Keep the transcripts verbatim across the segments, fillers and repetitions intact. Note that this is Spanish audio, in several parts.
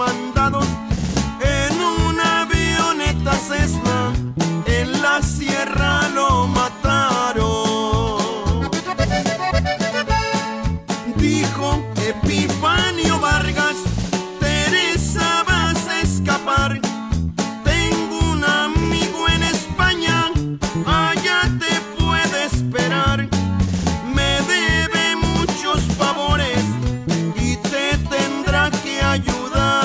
mandados en una avioneta Cessna, en la sierra lo mataron. Dijo Epifanio Vargas: Teresa, vas a escapar. Tengo un amigo en España, allá te puede esperar. Me debe muchos favores y te tendrá que ayudar.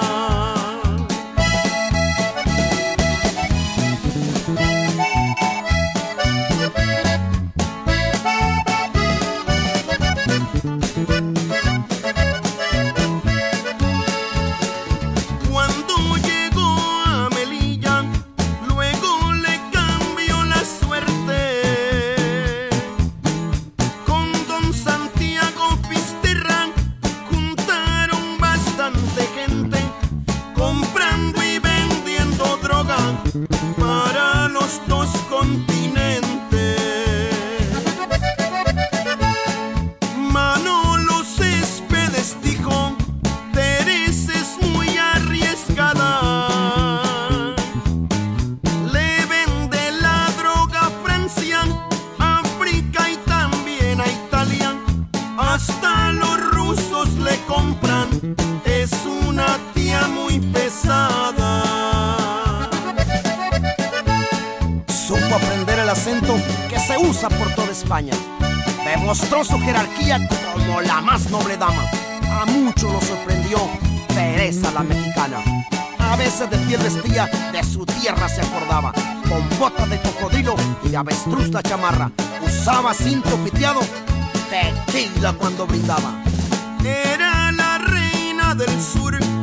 Cuando llegó a Melilla, luego le cambió la suerte. Con don Santiago Pisterra juntaron bastante gente, comprando y vendiendo droga para los dos continentes. Manolo Céspedes dijo: Teresa es muy arriesgada. Le vende la droga a Francia, África y también a Italia. Hasta los rusos le compran. Es una tía muy pesada. Supo aprender el acento que se usa por toda España. Demostró su jerarquía como la más noble dama. A muchos lo sorprendió Teresa la mexicana. A veces de piel vestía, de su tierra se acordaba. Con botas de cocodrilo y de avestruz la chamarra. Usaba cinto piteado, tequila cuando brindaba. Era la reina del sur,